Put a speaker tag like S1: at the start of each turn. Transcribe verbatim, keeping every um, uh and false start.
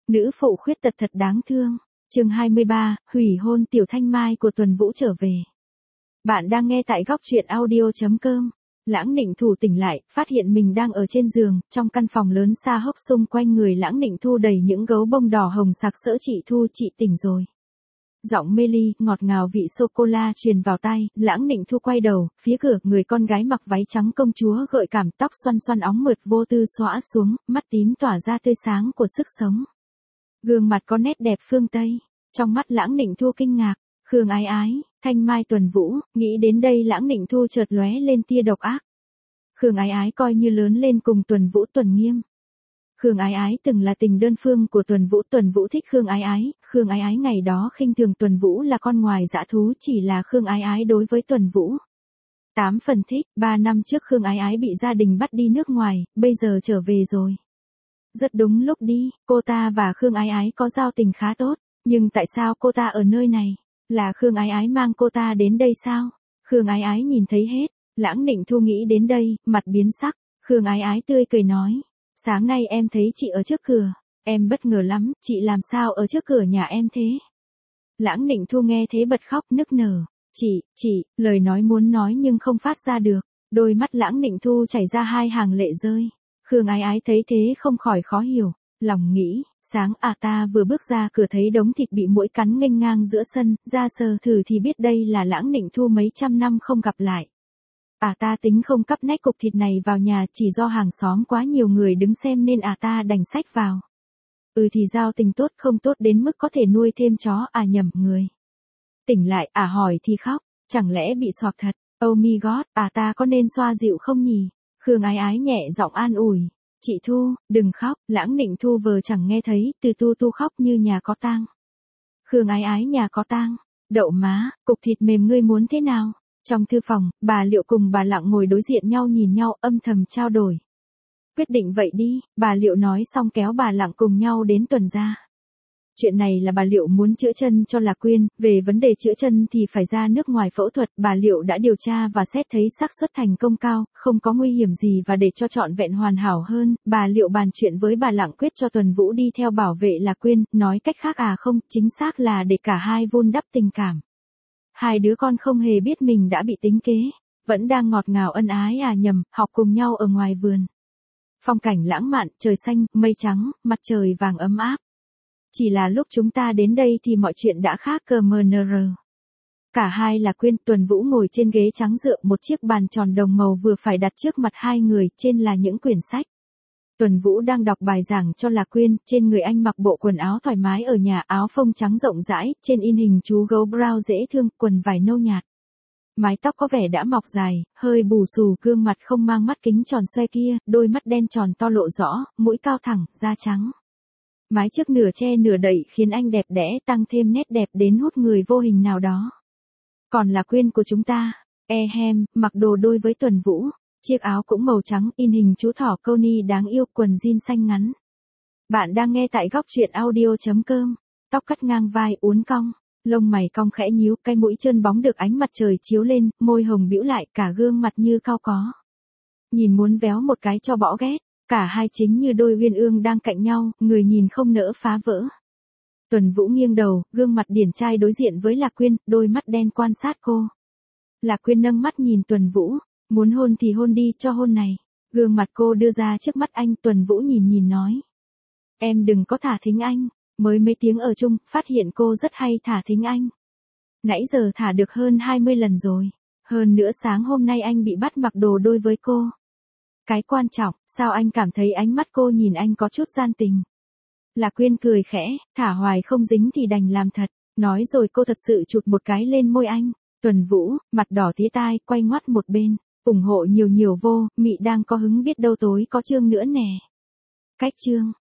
S1: Nữ phụ khuyết tật thật đáng thương. Chương hai mươi ba, hủy hôn Tiểu Thanh Mai của Tuần Vũ trở về. Bạn đang nghe tại góc truyện audio chấm com. Lãng Nịnh Thu tỉnh lại, phát hiện mình đang ở trên giường, trong căn phòng lớn xa hốc xung quanh người Lãng Nịnh Thu đầy những gấu bông đỏ hồng sặc sỡ. Chị Thu, chị tỉnh rồi. Giọng mê ly, ngọt ngào vị sô-cô-la truyền vào tai, Lãng Nịnh Thu quay đầu, phía cửa, người con gái mặc váy trắng công chúa gợi cảm, tóc xoăn xoăn óng mượt vô tư xõa xuống, mắt tím tỏa ra tươi sáng của sức sống. Gương mặt có nét đẹp phương Tây, trong mắt Lãng Nịnh Thu kinh ngạc, Khương Ái Ái, Thanh Mai Tuần Vũ, nghĩ đến đây Lãng Nịnh Thu chợt lóe lên tia độc ác. Khương Ái Ái coi như lớn lên cùng Tuần Vũ Tuần Nghiêm. Khương Ái Ái từng là tình đơn phương của Tuần Vũ, Tuần Vũ thích Khương Ái Ái, Khương Ái Ái ngày đó khinh thường Tuần Vũ là con ngoài dã thú, chỉ là Khương Ái Ái đối với Tuần Vũ tám phần thích. Ba năm trước Khương Ái Ái bị gia đình bắt đi nước ngoài, bây giờ trở về rồi. Rất đúng lúc đi, cô ta và Khương Ái Ái có giao tình khá tốt, nhưng tại sao cô ta ở nơi này? Là Khương Ái Ái mang cô ta đến đây sao? Khương Ái Ái nhìn thấy hết, Lãng Nịnh Thu nghĩ đến đây, mặt biến sắc, Khương Ái Ái tươi cười nói, sáng nay em thấy chị ở trước cửa, em bất ngờ lắm, chị làm sao ở trước cửa nhà em thế? Lãng Nịnh Thu nghe thế bật khóc nức nở, chị, chị, lời nói muốn nói nhưng không phát ra được, đôi mắt Lãng Nịnh Thu chảy ra hai hàng lệ rơi. Khương Ái Ái thấy thế không khỏi khó hiểu, lòng nghĩ, sáng à ta vừa bước ra cửa thấy đống thịt bị muỗi cắn nghênh ngang giữa sân, ra sờ thử thì biết đây là Lãng Nịnh Thu mấy trăm năm không gặp lại. À ta tính không cắp nách cục thịt này vào nhà, chỉ do hàng xóm quá nhiều người đứng xem nên à ta đành xách vào. Ừ thì giao tình tốt không tốt đến mức có thể nuôi thêm chó à nhầm người. Tỉnh lại à hỏi thì khóc, chẳng lẽ bị xoạc thật, oh my god, à ta có nên xoa dịu không nhỉ? Khương Ái Ái nhẹ giọng an ủi, chị Thu, đừng khóc, Lãng Nịnh Thu vờ chẳng nghe thấy, từ tu tu khóc như nhà có tang. Khương Ái Ái nhà có tang, đậu má, cục thịt mềm ngươi muốn thế nào? Trong thư phòng, bà Liệu cùng bà Lặng ngồi đối diện nhau nhìn nhau âm thầm trao đổi. Quyết định vậy đi, bà Liệu nói xong kéo bà Lặng cùng nhau đến tuần ra. Chuyện này là bà Liệu muốn chữa chân cho Lạc Quyên, về vấn đề chữa chân thì phải ra nước ngoài phẫu thuật, bà Liệu đã điều tra và xét thấy xác suất thành công cao, không có nguy hiểm gì và để cho trọn vẹn hoàn hảo hơn, bà Liệu bàn chuyện với bà Lặng quyết cho Tuần Vũ đi theo bảo vệ Lạc Quyên, nói cách khác à không, chính xác là để cả hai vun đắp tình cảm. Hai đứa con không hề biết mình đã bị tính kế, vẫn đang ngọt ngào ân ái à nhầm, học cùng nhau ở ngoài vườn. Phong cảnh lãng mạn, trời xanh, mây trắng, mặt trời vàng ấm áp. Chỉ là lúc chúng ta đến đây thì mọi chuyện đã khác cơ mờ nờ rờ. Cả hai là Quyên, Tuần Vũ ngồi trên ghế trắng dựa, một chiếc bàn tròn đồng màu vừa phải đặt trước mặt hai người, trên là những quyển sách. Tuần Vũ đang đọc bài giảng cho Lạc Quyên, trên người anh mặc bộ quần áo thoải mái ở nhà, áo phông trắng rộng rãi, trên in hình chú gấu brown dễ thương, quần vải nâu nhạt. Mái tóc có vẻ đã mọc dài, hơi bù xù, gương mặt không mang mắt kính tròn xoe kia, đôi mắt đen tròn to lộ rõ, mũi cao thẳng, da trắng. Mái trước nửa che nửa đậy khiến anh đẹp đẽ, tăng thêm nét đẹp đến hút người vô hình nào đó. Còn là Quyên của chúng ta, ehem, mặc đồ đôi với Tuần Vũ, chiếc áo cũng màu trắng, in hình chú thỏ Coney đáng yêu, quần jean xanh ngắn. Bạn đang nghe tại góc truyện audio chấm com, tóc cắt ngang vai uốn cong, lông mày cong khẽ nhíu, cái mũi trơn bóng được ánh mặt trời chiếu lên, môi hồng bĩu lại, cả gương mặt như cao có. Nhìn muốn véo một cái cho bỏ ghét. Cả hai chính như đôi uyên ương đang cạnh nhau, người nhìn không nỡ phá vỡ. Tuần Vũ nghiêng đầu, gương mặt điển trai đối diện với Lạc Quyên, đôi mắt đen quan sát cô. Lạc Quyên nâng mắt nhìn Tuần Vũ, muốn hôn thì hôn đi, cho hôn này. Gương mặt cô đưa ra trước mắt anh, Tuần Vũ nhìn nhìn nói. Em đừng có thả thính anh, mới mấy tiếng ở chung, phát hiện cô rất hay thả thính anh. Nãy giờ thả được hơn hai mươi lần rồi, hơn nữa sáng hôm nay anh bị bắt mặc đồ đôi với cô. Cái quan trọng, sao anh cảm thấy ánh mắt cô nhìn anh có chút gian tình? Lạc Quyên cười khẽ, thả hoài không dính thì đành làm thật, nói rồi cô thật sự chụt một cái lên môi anh. Tuần Vũ, mặt đỏ tía tai, quay ngoắt một bên, ủng hộ nhiều nhiều vô, mị đang có hứng biết đâu tối có chương nữa nè. Cách chương.